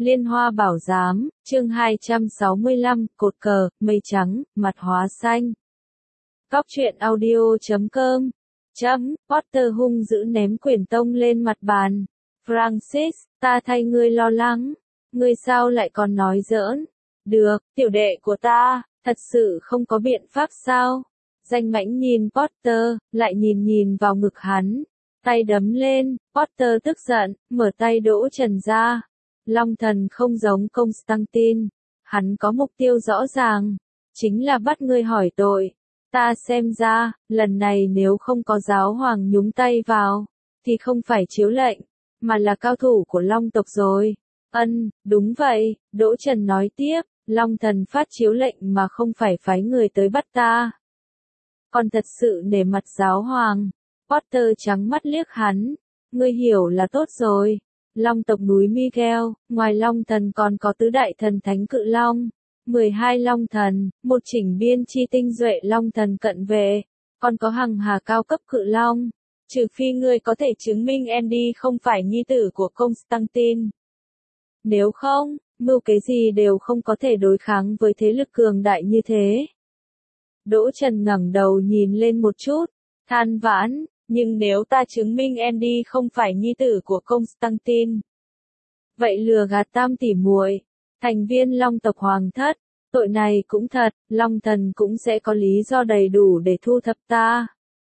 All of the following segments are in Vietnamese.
Liên Hoa Bảo Giám, chương 265, cột cờ, mây trắng, mặt hóa xanh. Góc truyện audio.com. Potter hung dữ ném quyển tông lên mặt bàn. Francis, ta thay ngươi lo lắng. Ngươi sao lại còn nói giỡn? Được, tiểu đệ của ta, thật sự không có biện pháp sao? Danh mãnh nhìn Potter, lại nhìn vào ngực hắn. Tay đấm lên, Potter tức giận, mở tay đỗ trần ra. Long thần không giống Constantine, hắn có mục tiêu rõ ràng, chính là bắt ngươi hỏi tội. Ta xem ra, lần này nếu không có giáo hoàng nhúng tay vào, thì không phải chiếu lệnh, mà là cao thủ của Long tộc rồi. Đúng vậy, Đỗ Trần nói tiếp, Long thần phát chiếu lệnh mà không phải phái người tới bắt ta. Còn thật sự nể mặt giáo hoàng. Potter trắng mắt liếc hắn, ngươi hiểu là tốt rồi. Long tộc núi Miguel, ngoài Long thần còn có tứ đại thần thánh cự long, 12 long thần, một chỉnh biên chi tinh duệ long thần cận vệ, còn có hằng hà cao cấp cự long. Trừ phi ngươi có thể chứng minh Andy không phải nhi tử của Constantine. Nếu không, mưu kế gì đều không có thể đối kháng với thế lực cường đại như thế. Đỗ Trần ngẩng đầu nhìn lên một chút, than vãn. Nhưng nếu ta chứng minh Andy không phải nhi tử của Constantine, vậy lừa gạt tam tỷ muội, thành viên Long tộc hoàng thất, tội này cũng thật, Long thần cũng sẽ có lý do đầy đủ để thu thập ta.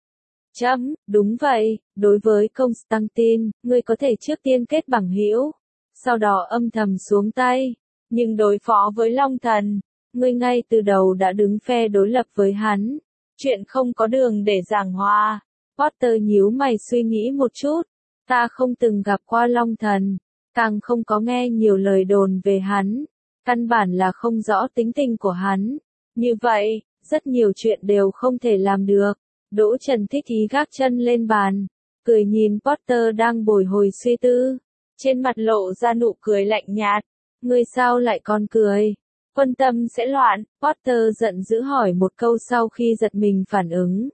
Đúng vậy, đối với Constantine, ngươi có thể trước tiên kết bằng hữu, sau đó âm thầm xuống tay, nhưng đối phó với Long thần, ngươi ngay từ đầu đã đứng phe đối lập với hắn, chuyện không có đường để giảng hòa. Potter nhíu mày suy nghĩ một chút, ta không từng gặp qua Long thần, càng không có nghe nhiều lời đồn về hắn, căn bản là không rõ tính tình của hắn. Như vậy, rất nhiều chuyện đều không thể làm được. Đỗ Trần thích ý gác chân lên bàn, cười nhìn Potter đang bồi hồi suy tư, trên mặt lộ ra nụ cười lạnh nhạt. Ngươi sao lại còn cười? Quân tâm sẽ loạn. Potter giận dữ hỏi một câu sau khi giật mình phản ứng.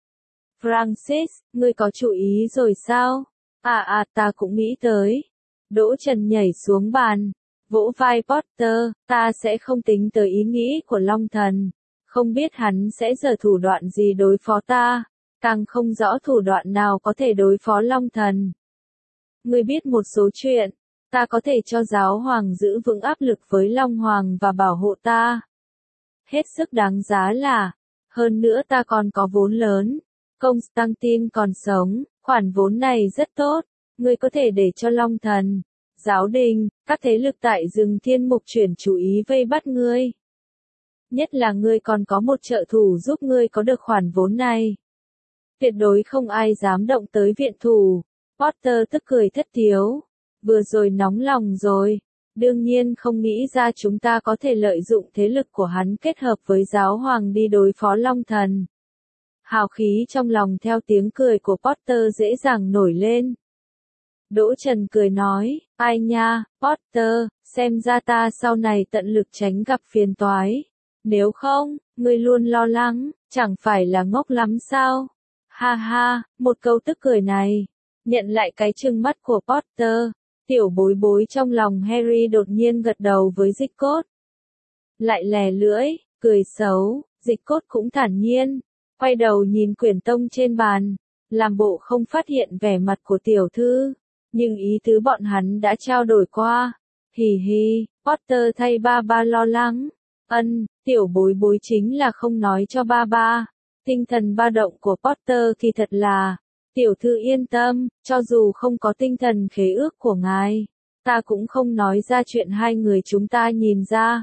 Francis, ngươi có chú ý rồi sao? Ta cũng nghĩ tới. Đỗ Trần nhảy xuống bàn, vỗ vai Potter, ta sẽ không tính tới ý nghĩ của Long thần, không biết hắn sẽ giở thủ đoạn gì đối phó ta, càng không rõ thủ đoạn nào có thể đối phó Long thần. Ngươi biết một số chuyện, ta có thể cho giáo hoàng giữ vững áp lực với Long hoàng và bảo hộ ta. Hết sức đáng giá là, hơn nữa ta còn có vốn lớn. Constantine còn sống, khoản vốn này rất tốt, ngươi có thể để cho Long thần, giáo đình, các thế lực tại rừng thiên mục chuyển chú ý vây bắt ngươi. Nhất là ngươi còn có một trợ thủ giúp ngươi có được khoản vốn này. Tuyệt đối không ai dám động tới viện thủ. Potter tức cười thất thiếu, vừa rồi nóng lòng rồi, đương nhiên không nghĩ ra chúng ta có thể lợi dụng thế lực của hắn kết hợp với giáo hoàng đi đối phó Long thần. Hào khí trong lòng theo tiếng cười của Potter dễ dàng nổi lên. Đỗ Trần cười nói, ai nha, Potter, xem ra ta sau này tận lực tránh gặp phiền toái. Nếu không, ngươi luôn lo lắng, chẳng phải là ngốc lắm sao? Ha ha, một câu tức cười này, nhận lại cái trừng mắt của Potter, tiểu bối bối trong lòng Harry đột nhiên gật đầu với Dịch Cốt. Lại lè lưỡi, cười xấu, Dịch Cốt cũng thản nhiên. Quay đầu nhìn quyển tông trên bàn, làm bộ không phát hiện vẻ mặt của tiểu thư, nhưng ý tứ bọn hắn đã trao đổi qua. Hì hì, Potter thay ba lo lắng. Tiểu bối bối chính là không nói cho ba. Tinh thần ba động của Potter thì thật là, tiểu thư yên tâm, cho dù không có tinh thần khế ước của ngài, ta cũng không nói ra chuyện hai người chúng ta nhìn ra.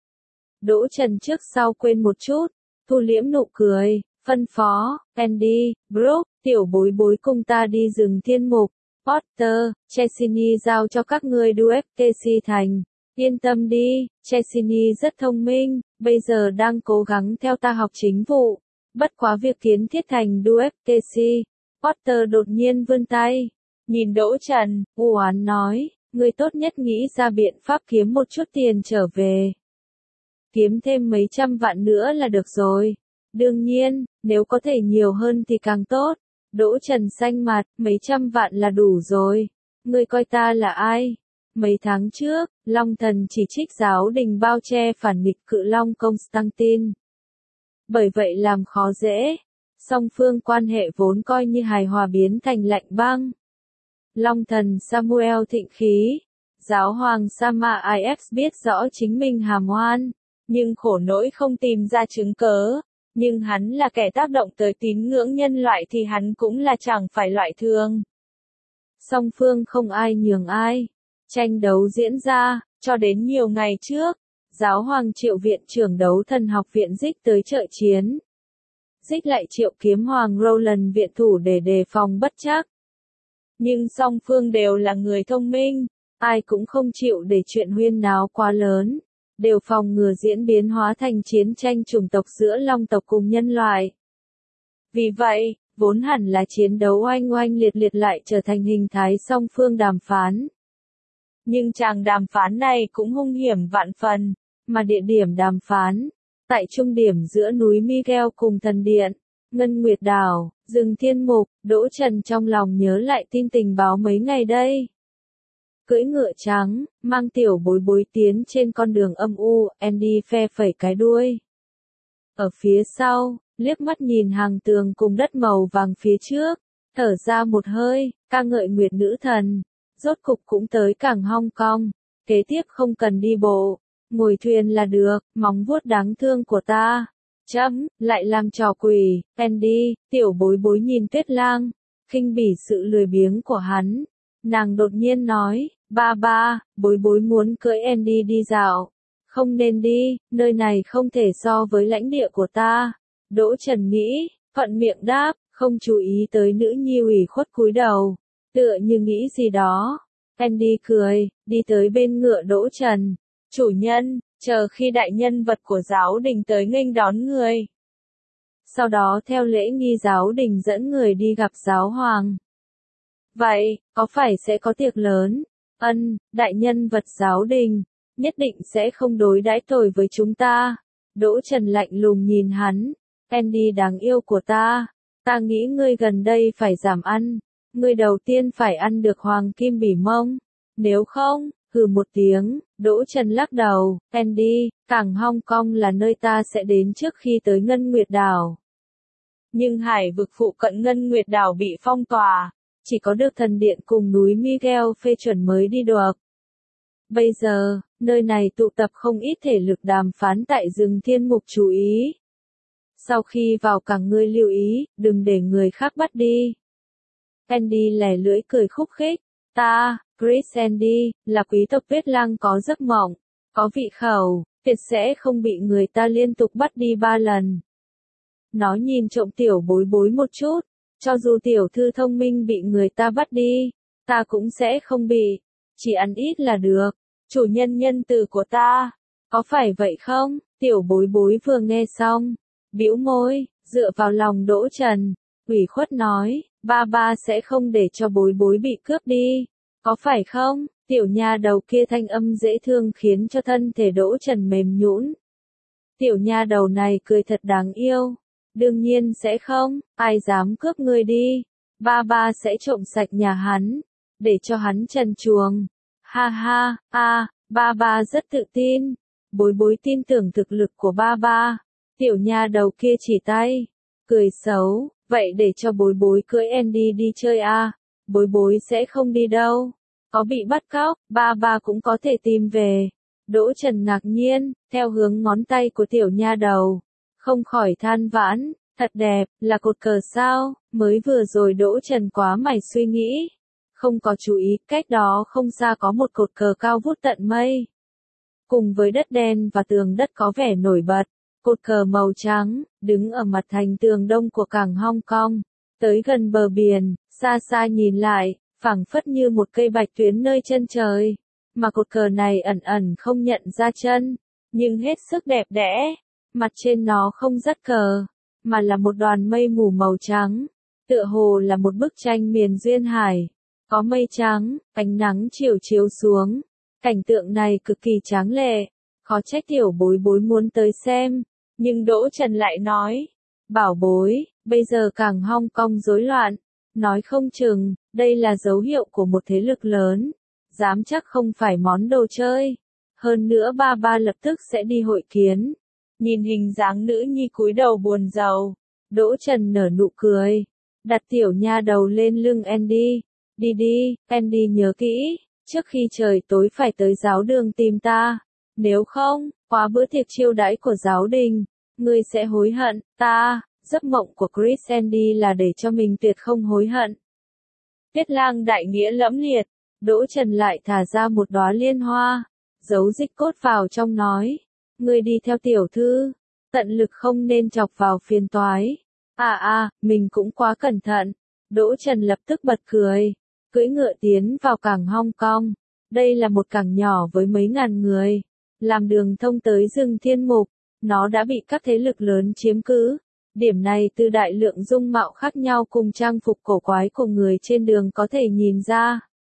Đỗ Trần trước sau quên một chút, thu liễm nụ cười. Phân phó, Andy, Brooke, tiểu bối bối cùng ta đi rừng thiên mục, Potter, Chesney giao cho các ngươi DuFTC thành. Yên tâm đi, Chesney rất thông minh, bây giờ đang cố gắng theo ta học chính vụ. Bất quá việc kiến thiết thành DuFTC. Potter đột nhiên vươn tay, nhìn Đỗ Trần, u oán nói, ngươi tốt nhất nghĩ ra biện pháp kiếm một chút tiền trở về. Kiếm thêm mấy trăm vạn nữa là được rồi. Đương nhiên, nếu có thể nhiều hơn thì càng tốt. Đỗ Trần xanh mặt, mấy trăm vạn là đủ rồi. Ngươi coi ta là ai? Mấy tháng trước, Long Thần chỉ trích giáo đình bao che phản nghịch Cự Long Constantine. Bởi vậy làm khó dễ, song phương quan hệ vốn coi như hài hòa biến thành lạnh băng. Long Thần Samuel thịnh khí, giáo hoàng Sama If biết rõ chính mình hàm oan, nhưng khổ nỗi không tìm ra chứng cớ. Nhưng hắn là kẻ tác động tới tín ngưỡng nhân loại thì hắn cũng là chẳng phải loại thường. Song phương không ai nhường ai. Tranh đấu diễn ra, cho đến nhiều ngày trước, giáo hoàng triệu viện trưởng đấu thần học viện Dích tới trợ chiến. Dích lại triệu kiếm hoàng Roland viện thủ để đề phòng bất trắc. Nhưng song phương đều là người thông minh, ai cũng không chịu để chuyện huyên náo quá lớn, đều phòng ngừa diễn biến hóa thành chiến tranh chủng tộc giữa long tộc cùng nhân loại. Vì vậy, vốn hẳn là chiến đấu oanh oanh liệt liệt lại trở thành hình thái song phương đàm phán. Nhưng chàng đàm phán này cũng hung hiểm vạn phần, mà địa điểm đàm phán, tại trung điểm giữa núi Miguel cùng thần điện, Ngân Nguyệt Đảo, rừng Thiên Mục. Đỗ Trần trong lòng nhớ lại tin tình báo mấy ngày đây. Cưỡi ngựa trắng, mang tiểu bối bối tiến trên con đường âm u, Andy phe phẩy cái đuôi. Ở phía sau, liếc mắt nhìn hàng tường cùng đất màu vàng phía trước, thở ra một hơi, ca ngợi Nguyệt nữ thần. Rốt cục cũng tới cảng Hong Kong, kế tiếp không cần đi bộ, ngồi thuyền là được, móng vuốt đáng thương của ta. Lại làm trò quỷ, Andy, tiểu bối bối nhìn Tuyết Lang, khinh bỉ sự lười biếng của hắn. Nàng đột nhiên nói, ba, bối bối muốn cưỡi Andy đi dạo. Không nên đi, nơi này không thể so với lãnh địa của ta. Đỗ Trần nghĩ, thuận miệng đáp, không chú ý tới nữ nhi ủy khuất cúi đầu. Tựa như nghĩ gì đó. Andy cười, đi tới bên ngựa Đỗ Trần. Chủ nhân, chờ khi đại nhân vật của giáo đình tới nghênh đón người. Sau đó theo lễ nghi giáo đình dẫn người đi gặp giáo hoàng. Vậy, có phải sẽ có tiệc lớn? Đại nhân vật giáo đình, nhất định sẽ không đối đãi tồi với chúng ta. Đỗ Trần lạnh lùng nhìn hắn. Andy đáng yêu của ta nghĩ ngươi gần đây phải giảm ăn. Ngươi đầu tiên phải ăn được hoàng kim bỉ mông. Nếu không, hừ một tiếng, Đỗ Trần lắc đầu. Andy, cảng Hong Kong là nơi ta sẽ đến trước khi tới Ngân Nguyệt Đảo. Nhưng hải vực phụ cận Ngân Nguyệt Đảo bị phong tỏa, chỉ có được thần điện cùng núi Miguel phê chuẩn mới đi được. Bây giờ, nơi này tụ tập không ít thể lực đàm phán tại rừng Thiên Mục chú ý. Sau khi vào cảng ngươi lưu ý, đừng để người khác bắt đi. Andy lẻ lưỡi cười khúc khích. Chris Andy, là quý tộc Tuyết Lang có giấc mộng, có vị khẩu, tuyệt sẽ không bị người ta liên tục bắt đi 3 lần. Nó nhìn trộm tiểu bối bối một chút, cho dù tiểu thư thông minh bị người ta bắt đi, ta cũng sẽ không bị, chỉ ăn ít là được, chủ nhân nhân từ của ta, có phải vậy không? Tiểu bối bối vừa nghe xong, bĩu môi, dựa vào lòng Đỗ Trần, ủy khuất nói, ba sẽ không để cho bối bối bị cướp đi, có phải không? Tiểu nha đầu kia thanh âm dễ thương khiến cho thân thể Đỗ Trần mềm nhũn. Tiểu nha đầu này cười thật đáng yêu. Đương nhiên sẽ không, ai dám cướp ngươi đi. Ba sẽ trộm sạch nhà hắn, để cho hắn trần truồng. Ha ha, ba rất tự tin. Bối bối tin tưởng thực lực của ba. Tiểu nha đầu kia chỉ tay, cười xấu, vậy để cho bối bối cưỡi Andy đi chơi à? Bối bối sẽ không đi đâu. Có bị bắt cóc, ba cũng có thể tìm về. Đỗ Trần ngạc nhiên, theo hướng ngón tay của tiểu nha đầu. Không khỏi than vãn, thật đẹp, là cột cờ sao? Mới vừa rồi Đỗ Trần quá mải suy nghĩ. Không có chú ý, cách đó không xa có một cột cờ cao vút tận mây. Cùng với đất đen và tường đất có vẻ nổi bật. Cột cờ màu trắng, đứng ở mặt thành tường đông của cảng Hong Kong. Tới gần bờ biển, xa xa nhìn lại, phảng phất như một cây bạch tuyến nơi chân trời. Mà cột cờ này ẩn ẩn không nhận ra chân, nhưng hết sức đẹp đẽ. Mặt trên nó không dắt cờ, mà là một đoàn mây mù màu trắng. Tựa hồ là một bức tranh miền duyên hải. Có mây trắng, ánh nắng chiều chiếu xuống. Cảnh tượng này cực kỳ tráng lệ. Khó trách tiểu bối bối muốn tới xem. Nhưng Đỗ Trần lại nói, bảo bối, bây giờ cảng Hong Kong rối loạn. Nói không chừng, đây là dấu hiệu của một thế lực lớn. dám chắc không phải món đồ chơi. Hơn nữa ba lập tức sẽ đi hội kiến. Nhìn hình dáng nữ nhi cúi đầu buồn rầu, Đỗ Trần nở nụ cười, đặt tiểu nha đầu lên lưng Andy. Đi đi, Andy nhớ kỹ, trước khi trời tối phải tới giáo đường tìm ta. Nếu không, qua bữa tiệc chiêu đãi của giáo đình, ngươi sẽ hối hận. Giấc mộng của Chris Andy là để cho mình tuyệt không hối hận. Tiết Lang đại nghĩa lẫm liệt, Đỗ Trần lại thả ra một đóa liên hoa, giấu dịch cốt vào trong nói. Ngươi đi theo tiểu thư, tận lực không nên chọc vào phiền toái. Mình cũng quá cẩn thận. Đỗ Trần lập tức bật cười, cưỡi ngựa tiến vào cảng Hong Kong. Đây là một cảng nhỏ với mấy ngàn người, làm đường thông tới rừng Thiên Mục, nó đã bị các thế lực lớn chiếm cứ. Điểm này từ đại lượng dung mạo khác nhau cùng trang phục cổ quái của người trên đường có thể nhìn ra.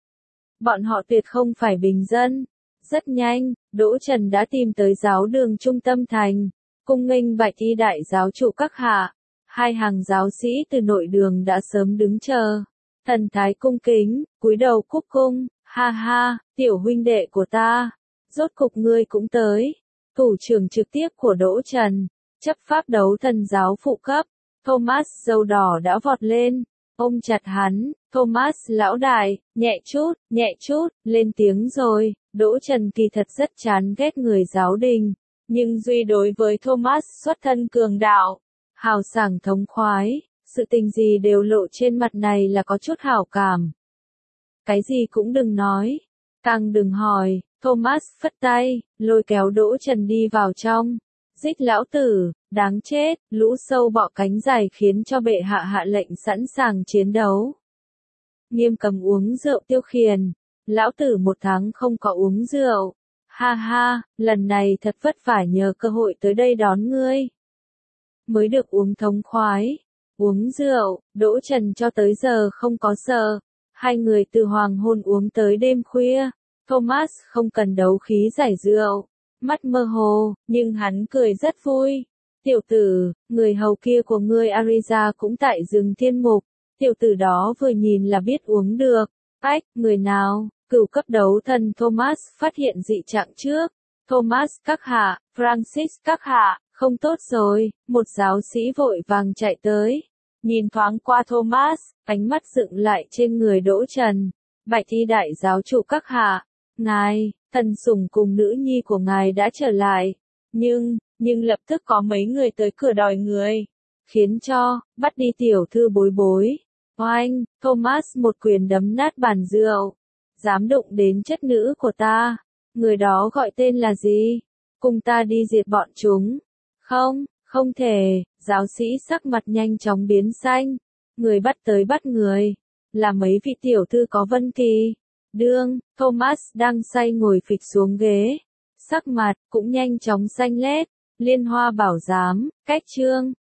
Bọn họ tuyệt không phải bình dân. Rất nhanh, Đỗ Trần đã tìm tới giáo đường trung tâm thành, cung nghênh Bạch Y đại giáo chủ các hạ. Hai hàng giáo sĩ từ nội đường đã sớm đứng chờ, thần thái cung kính, cúi đầu cúc cung. Ha ha, tiểu huynh đệ của ta, rốt cục ngươi cũng tới. Thủ trưởng trực tiếp của Đỗ Trần, chấp pháp đấu thần giáo phụ cấp, Thomas dâu đỏ đã vọt lên, ôm chặt hắn. Thomas lão đại, nhẹ chút, lên tiếng rồi. Đỗ Trần kỳ thật rất chán ghét người giáo đình, nhưng duy đối với Thomas xuất thân cường đạo, hào sảng thống khoái, sự tình gì đều lộ trên mặt này là có chút hảo cảm. Cái gì cũng đừng nói, càng đừng hỏi. Thomas phất tay, lôi kéo Đỗ Trần đi vào trong. Dích lão tử, đáng chết, lũ sâu bọ cánh dài khiến cho bệ hạ hạ lệnh sẵn sàng chiến đấu. Nghiêm cấm uống rượu tiêu khiển, lão tử 1 tháng không có uống rượu. Ha ha, lần này thật vất vả nhờ cơ hội tới đây đón ngươi. Mới được uống thống khoái. Uống rượu, Đỗ Trần cho tới giờ không có sợ. Hai người từ hoàng hôn uống tới đêm khuya. Thomas không cần đấu khí giải rượu, mắt mơ hồ, nhưng hắn cười rất vui. Tiểu tử, người hầu kia của ngươi Ariza cũng tại rừng Thiên Mục. Tiểu tử đó vừa nhìn là biết uống được. Người nào? Cửu cấp đấu thần Thomas phát hiện dị trạng trước. Thomas các hạ, Francis các hạ, không tốt rồi. Một giáo sĩ vội vàng chạy tới, nhìn thoáng qua Thomas, ánh mắt dựng lại trên người Đỗ Trần. Bạch Y đại giáo chủ các hạ, ngài, thần sủng cùng nữ nhi của ngài đã trở lại. Nhưng lập tức có mấy người tới cửa đòi người, khiến cho, bắt đi tiểu thư bối bối. Oanh, Thomas một quyền đấm nát bàn rượu. Dám đụng đến chất nữ của ta. Người đó gọi tên là gì? Cùng ta đi diệt bọn chúng. Không thể. Giáo sĩ sắc mặt nhanh chóng biến xanh. Người bắt tới bắt người, là mấy vị tiểu thư có vân kỳ. Thomas đang say ngồi phịch xuống ghế. Sắc mặt cũng nhanh chóng xanh lét. Liên Hoa bảo giám, cách chương.